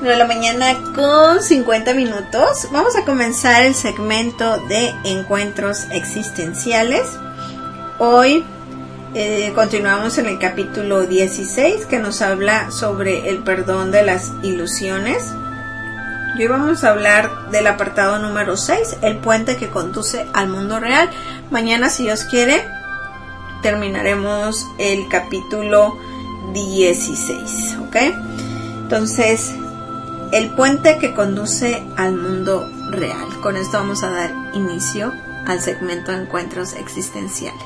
De la mañana con 50 minutos. Vamos a comenzar el segmento de encuentros existenciales. Hoy continuamos en el capítulo 16 que nos habla sobre el perdón de las ilusiones. Y hoy vamos a hablar del apartado número 6, el puente que conduce al mundo real. Mañana, si Dios quiere, terminaremos el capítulo 16, ¿ok? Entonces, el puente que conduce al mundo real. Con esto vamos a dar inicio al segmento de encuentros existenciales.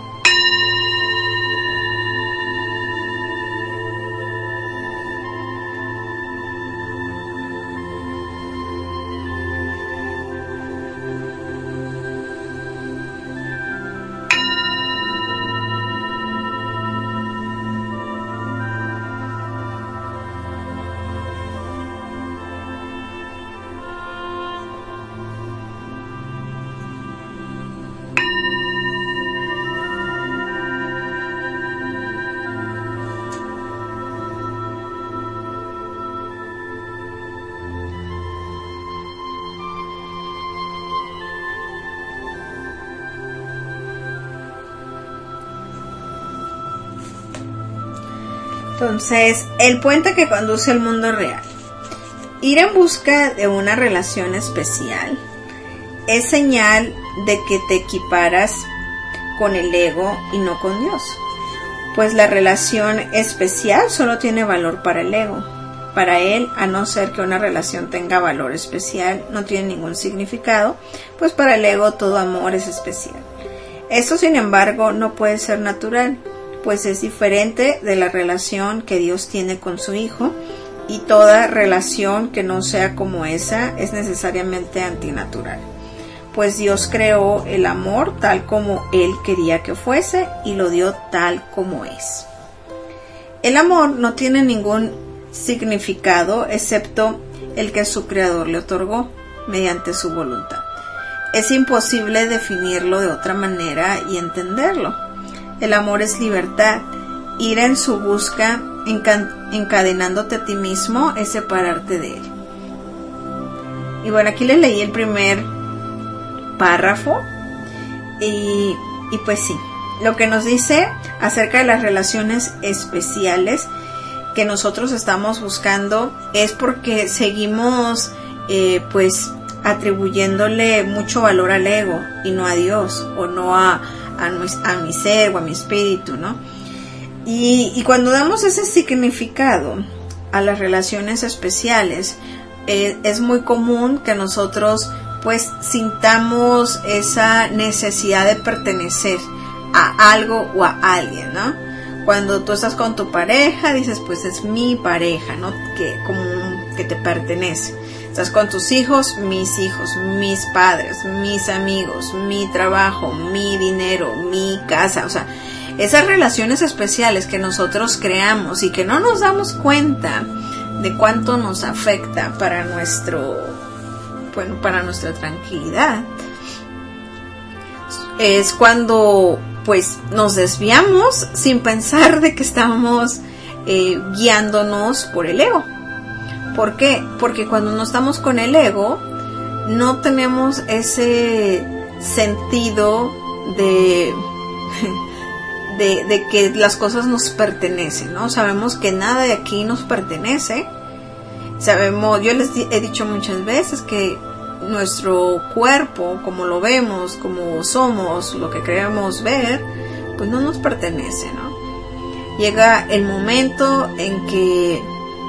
Entonces, el puente que conduce al mundo real. Ir en busca de una relación especial es señal de que te equiparas con el ego y no con Dios. Pues la relación especial solo tiene valor para el ego. Para él, a no ser que una relación tenga valor especial, no tiene ningún significado, pues para el ego todo amor es especial. Esto, sin embargo, no puede ser natural, pues es diferente de la relación que Dios tiene con su Hijo, y toda relación que no sea como esa es necesariamente antinatural, pues Dios creó el amor tal como Él quería que fuese y lo dio tal como es. El amor no tiene ningún significado excepto el que su Creador le otorgó mediante su voluntad. Es imposible definirlo de otra manera y entenderlo. El amor es libertad. Ir en su busca, encadenándote a ti mismo, es separarte de él. Y bueno, aquí les leí el primer párrafo. Y pues sí, lo que nos dice acerca de las relaciones especiales que nosotros estamos buscando es porque seguimos pues atribuyéndole mucho valor al ego y no a Dios, o no a mi ser o a mi espíritu, ¿no? Y cuando damos ese significado a las relaciones especiales, es muy común que nosotros pues sintamos esa necesidad de pertenecer a algo o a alguien, ¿no? Cuando tú estás con tu pareja, dices, pues es mi pareja, ¿no? Que te pertenece. Estás con tus hijos, mis padres, mis amigos, mi trabajo, mi dinero, mi casa. O sea, esas relaciones especiales que nosotros creamos y que no nos damos cuenta de cuánto nos afecta para para nuestra tranquilidad, es cuando pues nos desviamos sin pensar de que estamos guiándonos por el ego. ¿Por qué? Porque cuando no estamos con el ego, no tenemos ese sentido de que las cosas nos pertenecen, ¿no? Sabemos que nada de aquí nos pertenece. Yo les he dicho muchas veces que nuestro cuerpo, como lo vemos, como somos, lo que creemos ver, pues no nos pertenece, ¿no? Llega el momento en que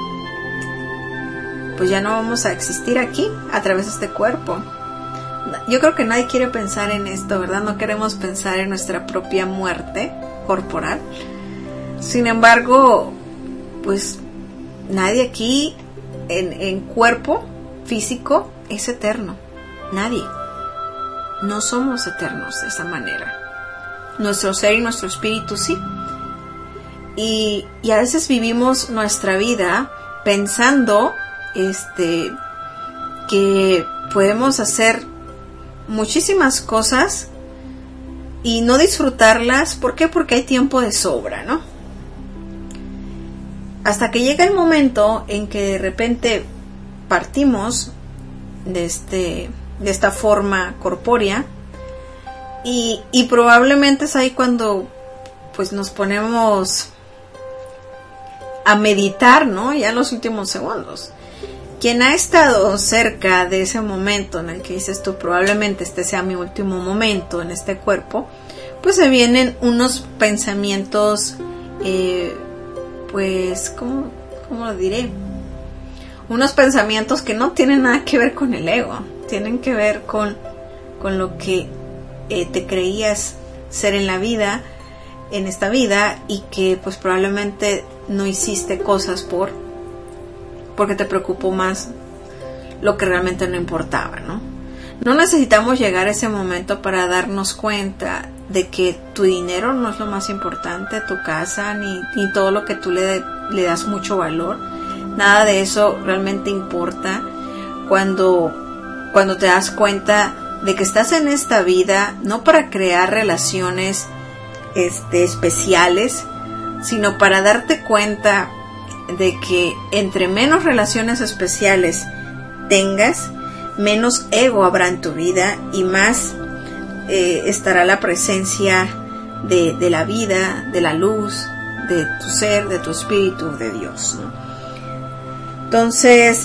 pues ya no vamos a existir aquí a través de este cuerpo. Yo creo que nadie quiere pensar en esto, ¿verdad? No queremos pensar en nuestra propia muerte corporal. Sin embargo, pues nadie aquí en cuerpo físico es eterno. Nadie. No somos eternos de esa manera. Nuestro ser y nuestro espíritu sí. Y a veces vivimos nuestra vida pensando que podemos hacer muchísimas cosas y no disfrutarlas. ¿Por qué? Porque hay tiempo de sobra, ¿no? Hasta que llega el momento en que de repente partimos de esta forma corpórea y probablemente es ahí cuando pues nos ponemos a meditar, ¿no? Ya en los últimos segundos. Quien ha estado cerca de ese momento en el que dices tú, probablemente este sea mi último momento en este cuerpo, pues se vienen unos pensamientos, pues, ¿cómo lo diré? Unos pensamientos que no tienen nada que ver con el ego, tienen que ver con lo que te creías ser en la vida, en esta vida, y que pues probablemente no hiciste cosas porque te preocupó más lo que realmente no importaba, ¿no? No necesitamos llegar a ese momento para darnos cuenta de que tu dinero no es lo más importante, tu casa, ni todo lo que tú le das mucho valor. Nada de eso realmente importa cuando te das cuenta de que estás en esta vida no para crear relaciones especiales, sino para darte cuenta de que entre menos relaciones especiales tengas, menos ego habrá en tu vida y más estará la presencia de la vida, de la luz, de tu ser, de tu espíritu, de Dios, ¿no? Entonces,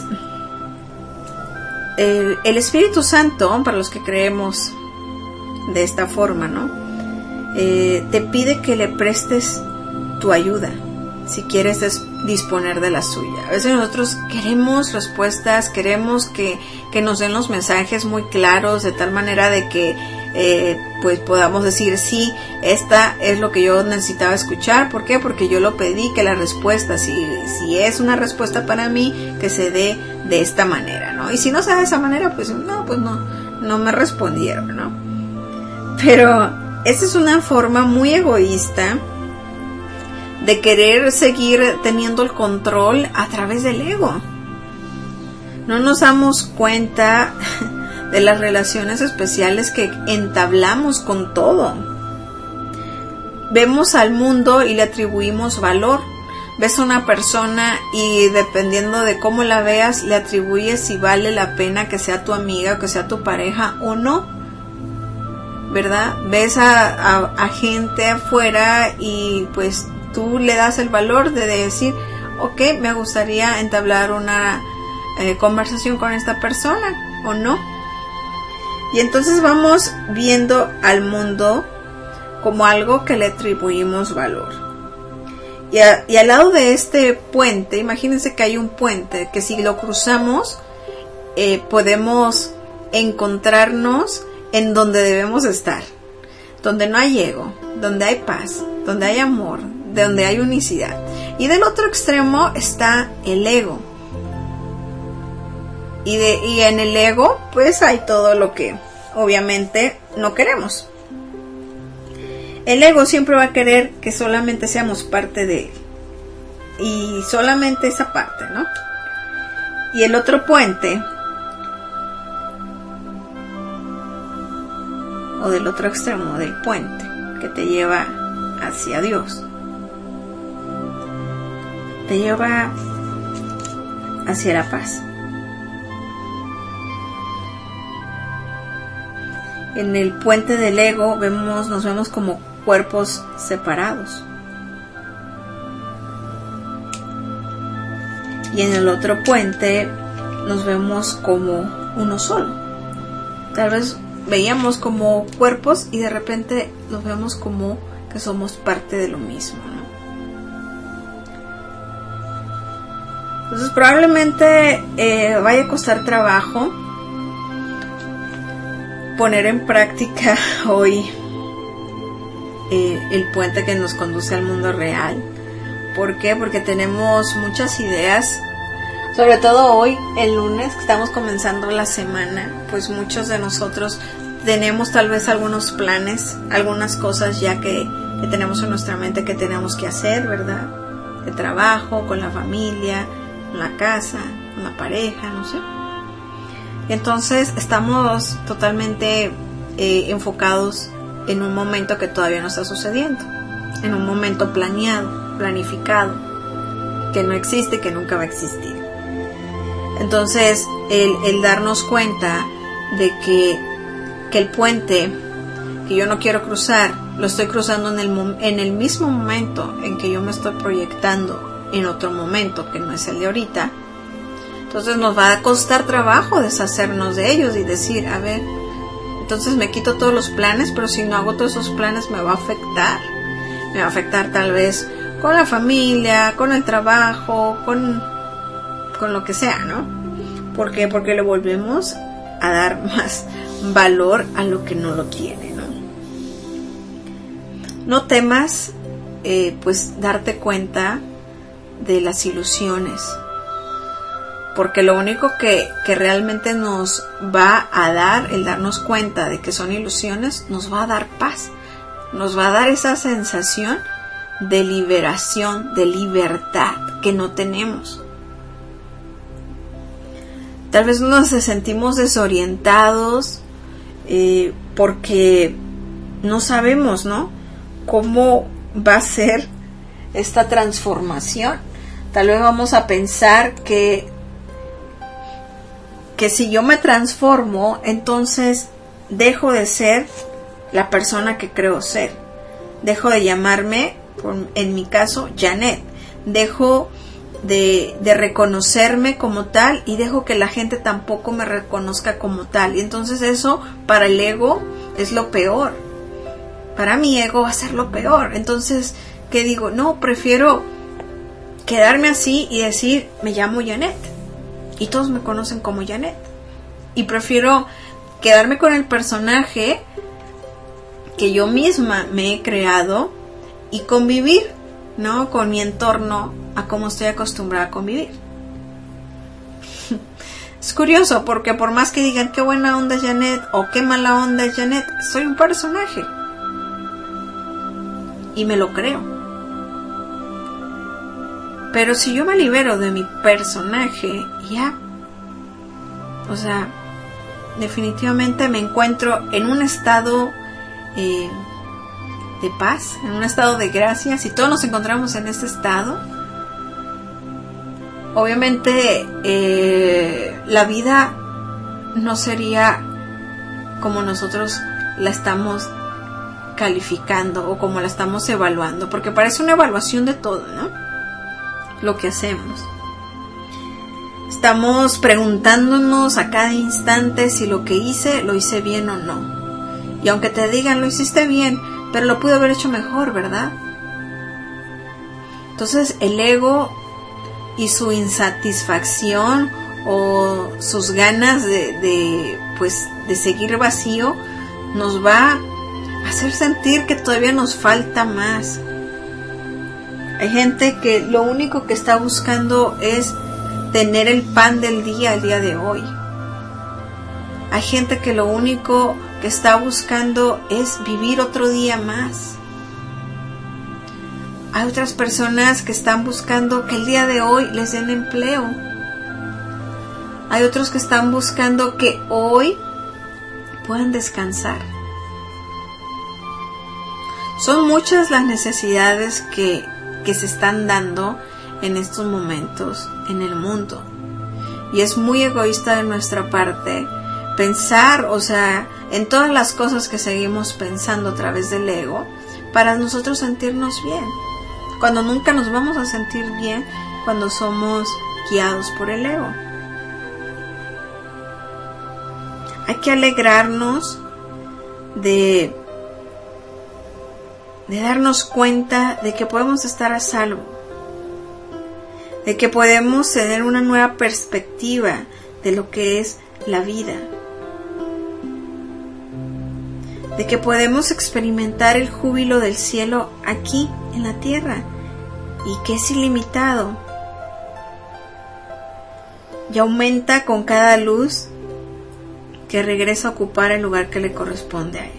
el Espíritu Santo, para los que creemos de esta forma, ¿no? Te pide que le prestes tu ayuda si quieres disponer de la suya. A veces nosotros queremos respuestas, queremos que nos den los mensajes muy claros, de tal manera de que pues podamos decir, sí, esta es lo que yo necesitaba escuchar. ¿Por qué? Porque yo lo pedí, que la respuesta, si es una respuesta para mí, que se dé de esta manera, ¿no? Y si no se da de esa manera, pues no me respondieron, ¿no? Pero esta es una forma muy egoísta de querer seguir teniendo el control a través del ego. No nos damos cuenta de las relaciones especiales que entablamos con todo. Vemos al mundo y le atribuimos valor. Ves a una persona y dependiendo de cómo la veas, le atribuyes si vale la pena que sea tu amiga, que sea tu pareja o no, ¿verdad? Ves a gente afuera y pues tú le das el valor de decir, ok, me gustaría entablar una conversación con esta persona o no. Y entonces vamos viendo al mundo como algo que le atribuimos valor. Y al lado de este puente, imagínense que hay un puente que si lo cruzamos podemos encontrarnos en donde debemos estar, donde no hay ego, donde hay paz, donde hay amor, donde hay unicidad. Y del otro extremo está el ego. Y en el ego pues hay todo lo que obviamente no queremos. El ego siempre va a querer que solamente seamos parte de él. Y solamente esa parte, ¿no? Y el otro puente, o del otro extremo del puente, que te lleva hacia Dios, te lleva hacia la paz. En el puente del ego nos vemos como cuerpos separados. Y en el otro puente nos vemos como uno solo. Tal vez veíamos como cuerpos y de repente nos vemos como que somos parte de lo mismo, ¿no? Entonces probablemente vaya a costar trabajo poner en práctica hoy el puente que nos conduce al mundo real. ¿Por qué? Porque tenemos muchas ideas, sobre todo hoy, el lunes, que estamos comenzando la semana, pues muchos de nosotros tenemos tal vez algunos planes, algunas cosas ya que tenemos en nuestra mente que tenemos que hacer, ¿verdad? De trabajo, con la familia, con la casa, con la pareja, no sé. Entonces estamos totalmente enfocados en un momento que todavía no está sucediendo, en un momento planeado, planificado, que no existe, que nunca va a existir. Entonces, el darnos cuenta de que el puente que yo no quiero cruzar, lo estoy cruzando en el mismo momento en que yo me estoy proyectando en otro momento que no es el de ahorita. Entonces nos va a costar trabajo deshacernos de ellos y decir, a ver, entonces me quito todos los planes, pero si no hago todos esos planes me va a afectar. Me va a afectar tal vez con la familia, con el trabajo, con lo que sea, ¿no? ¿Por qué? Porque le volvemos a dar más valor a lo que no lo tiene, ¿no? No temas, pues, darte cuenta de las ilusiones, porque lo único que realmente nos va a dar, el darnos cuenta de que son ilusiones, nos va a dar paz, nos va a dar esa sensación de liberación, de libertad que no tenemos. Tal vez nos sentimos desorientados porque no sabemos, ¿no?, cómo va a ser esta transformación. Tal vez vamos a pensar que si yo me transformo, entonces dejo de ser la persona que creo ser. Dejo de llamarme, en mi caso, Janet. Dejo de reconocerme como tal y dejo que la gente tampoco me reconozca como tal. Y entonces eso para el ego es lo peor. Para mi ego va a ser lo peor. Entonces, ¿qué digo? No, prefiero quedarme así y decir, me llamo Janet. Y todos me conocen como Janet. Y prefiero quedarme con el personaje que yo misma me he creado y convivir, ¿no?, con mi entorno a como estoy acostumbrada a convivir. Es curioso porque por más que digan qué buena onda es Janet o qué mala onda es Janet, soy un personaje. Y me lo creo. Pero si yo me libero de mi personaje, ya, o sea, definitivamente me encuentro en un estado de paz, en un estado de gracia. Si todos nos encontramos en este estado, obviamente la vida no sería como nosotros la estamos calificando o como la estamos evaluando, porque parece una evaluación de todo, ¿no?, lo que hacemos. Estamos preguntándonos a cada instante si lo que hice, lo hice bien o no. Y aunque te digan, lo hiciste bien, pero lo pude haber hecho mejor, ¿verdad? Entonces el ego y su insatisfacción o sus ganas de seguir vacío nos va a hacer sentir que todavía nos falta más. Hay gente que lo único que está buscando es tener el pan del día el día de hoy. Hay gente que lo único que está buscando es vivir otro día más. Hay otras personas que están buscando que el día de hoy les den empleo. Hay otros que están buscando que hoy puedan descansar. Son muchas las necesidades que se están dando en estos momentos en el mundo. Y es muy egoísta de nuestra parte pensar, o sea, en todas las cosas que seguimos pensando a través del ego para nosotros sentirnos bien, cuando nunca nos vamos a sentir bien cuando somos guiados por el ego. Hay que alegrarnos de darnos cuenta de que podemos estar a salvo, de que podemos tener una nueva perspectiva de lo que es la vida, de que podemos experimentar el júbilo del cielo aquí en la tierra y que es ilimitado y aumenta con cada luz que regresa a ocupar el lugar que le corresponde a él.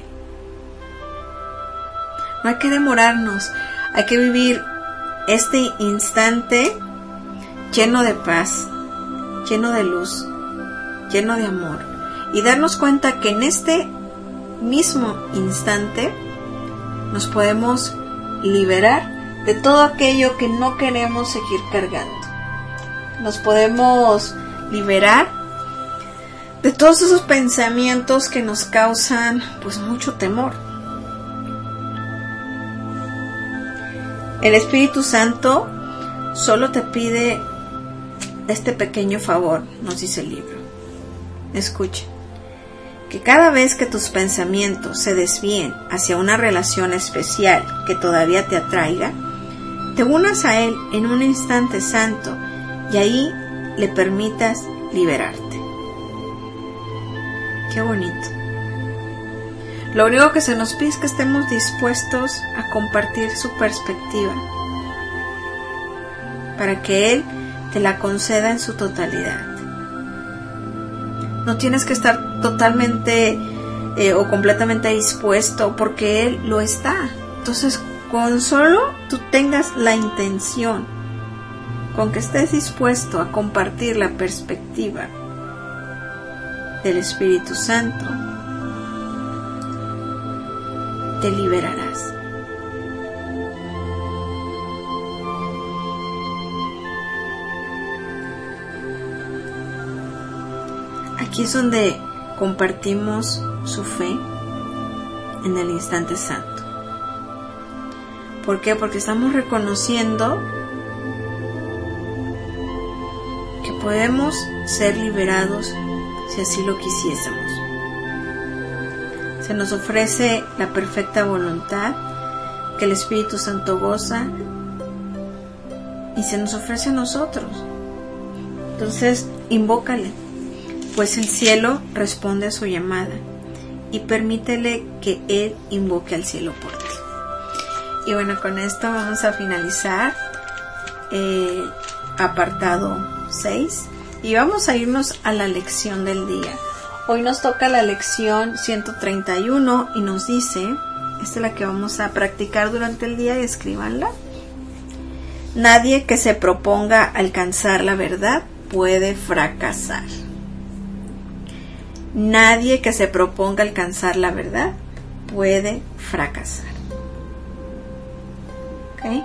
No hay que demorarnos, hay que vivir este instante lleno de paz, lleno de luz, lleno de amor, y darnos cuenta que en este mismo instante nos podemos liberar de todo aquello que no queremos seguir cargando. Nos podemos liberar de todos esos pensamientos que nos causan pues mucho temor. El Espíritu Santo solo te pide este pequeño favor, nos dice el libro. Escucha, que cada vez que tus pensamientos se desvíen hacia una relación especial que todavía te atraiga, te unas a Él en un instante santo y ahí le permitas liberarte. Qué bonito. Lo único que se nos pide es que estemos dispuestos a compartir su perspectiva para que Él te la conceda en su totalidad. No tienes que estar totalmente o completamente dispuesto, porque Él lo está. Entonces, con solo tú tengas la intención, con que estés dispuesto a compartir la perspectiva del Espíritu Santo, te liberarás. Aquí es donde compartimos su fe en el instante santo. ¿Por qué? Porque estamos reconociendo que podemos ser liberados si así lo quisiésemos. Se nos ofrece la perfecta voluntad que el Espíritu Santo goza y se nos ofrece a nosotros. Entonces, invócale, pues el cielo responde a su llamada, y permítele que Él invoque al cielo por ti. Y bueno, con esto vamos a finalizar apartado 6 y vamos a irnos a la lección del día. Hoy nos toca la lección 131 y nos dice, esta es la que vamos a practicar durante el día y escríbanla. Nadie que se proponga alcanzar la verdad puede fracasar. Nadie que se proponga alcanzar la verdad puede fracasar. ¿Ok?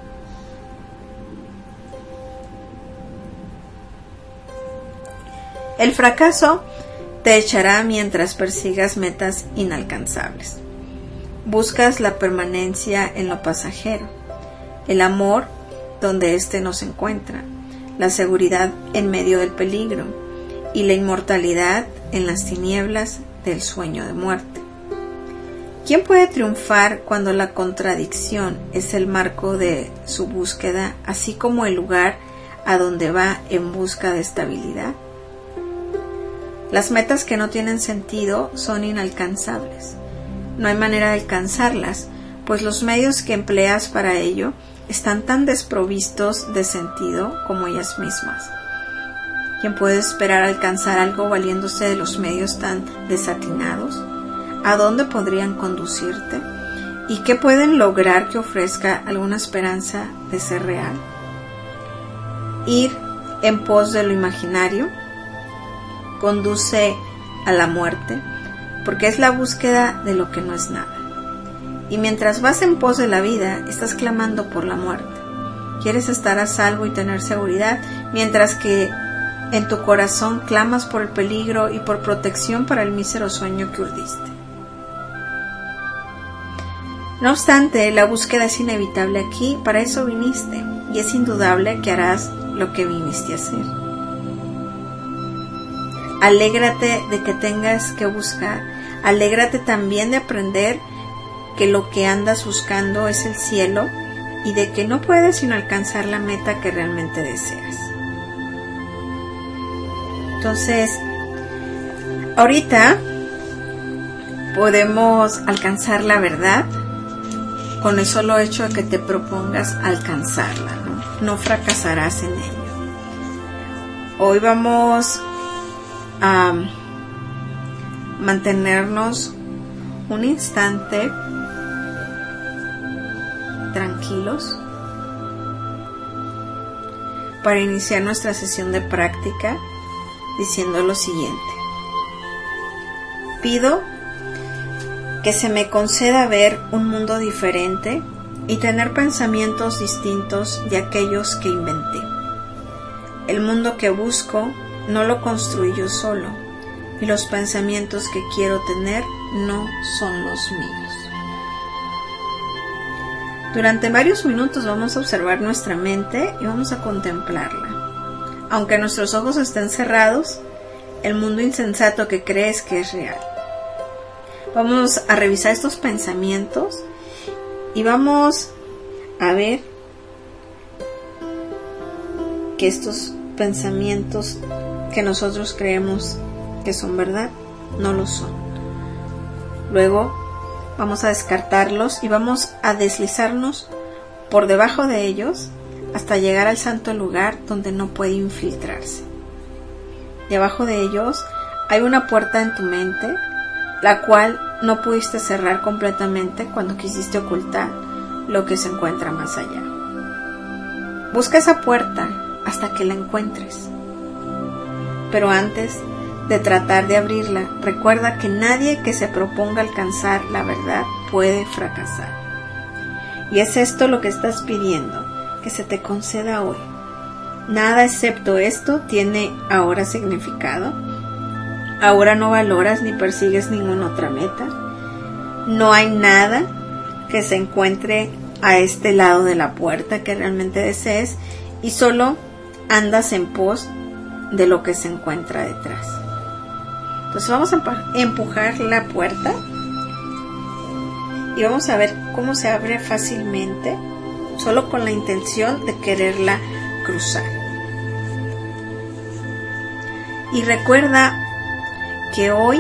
El fracaso te echará mientras persigas metas inalcanzables. Buscas la permanencia en lo pasajero, el amor donde éste no se encuentra, la seguridad en medio del peligro y la inmortalidad en las tinieblas del sueño de muerte. ¿Quién puede triunfar cuando la contradicción es el marco de su búsqueda, así como el lugar a donde va en busca de estabilidad? Las metas que no tienen sentido son inalcanzables. No hay manera de alcanzarlas, pues los medios que empleas para ello están tan desprovistos de sentido como ellas mismas. ¿Quién puede esperar alcanzar algo valiéndose de los medios tan desatinados? ¿A dónde podrían conducirte? ¿Y qué pueden lograr que ofrezca alguna esperanza de ser real? Ir en pos de lo imaginario conduce a la muerte, porque es la búsqueda de lo que no es nada. Y mientras vas en pos de la vida, estás clamando por la muerte. Quieres estar a salvo y tener seguridad, mientras que en tu corazón clamas por el peligro y por protección para el mísero sueño que urdiste. No obstante, la búsqueda es inevitable aquí, para eso viniste, y es indudable que harás lo que viniste a hacer. Alégrate de que tengas que buscar, alégrate también de aprender que lo que andas buscando es el cielo y de que no puedes sino alcanzar la meta que realmente deseas. Entonces, ahorita podemos alcanzar la verdad con el solo hecho de que te propongas alcanzarla, ¿no? No fracasarás en ello. Hoy vamos a mantenernos un instante tranquilos para iniciar nuestra sesión de práctica diciendo lo siguiente: pido que se me conceda ver un mundo diferente y tener pensamientos distintos de aquellos que inventé. El mundo que busco no lo construí yo solo, y los pensamientos que quiero tener no son los míos. Durante varios minutos vamos a observar nuestra mente y vamos a contemplarla. Aunque nuestros ojos estén cerrados, el mundo insensato que crees que es real. Vamos a revisar estos pensamientos y vamos a ver que estos pensamientos que nosotros creemos que son verdad, no lo son. Luego vamos a descartarlos y vamos a deslizarnos por debajo de ellos hasta llegar al santo lugar donde no puede infiltrarse. Debajo de ellos hay una puerta en tu mente, la cual no pudiste cerrar completamente cuando quisiste ocultar lo que se encuentra más allá. Busca esa puerta hasta que la encuentres. Pero antes de tratar de abrirla, recuerda que nadie que se proponga alcanzar la verdad puede fracasar. Y es esto lo que estás pidiendo, que se te conceda hoy. Nada excepto esto tiene ahora significado. Ahora no valoras ni persigues ninguna otra meta. No hay nada que se encuentre a este lado de la puerta que realmente desees y solo andas en pos de lo que se encuentra detrás. Entonces vamos a empujar la puerta y vamos a ver cómo se abre fácilmente, solo con la intención de quererla cruzar. Y recuerda que hoy,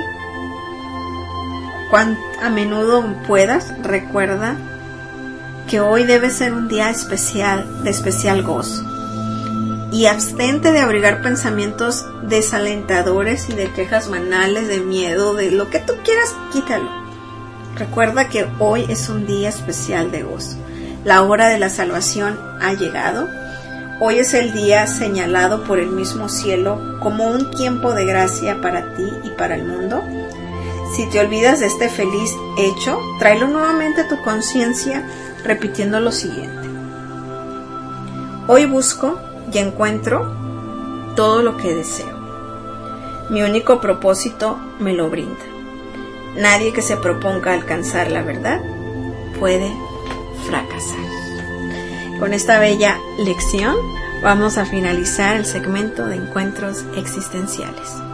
a menudo puedas, recuerda que hoy debe ser un día especial, de especial gozo. Y abstente de abrigar pensamientos desalentadores y de quejas banales, de miedo, de lo que tú quieras, quítalo. Recuerda que hoy es un día especial de gozo. La hora de la salvación ha llegado. Hoy es el día señalado por el mismo cielo como un tiempo de gracia para ti y para el mundo. Si te olvidas de este feliz hecho, tráelo nuevamente a tu conciencia repitiendo lo siguiente. Hoy busco y encuentro todo lo que deseo. Mi único propósito me lo brinda. Nadie que se proponga alcanzar la verdad puede fracasar. Con esta bella lección vamos a finalizar el segmento de encuentros existenciales.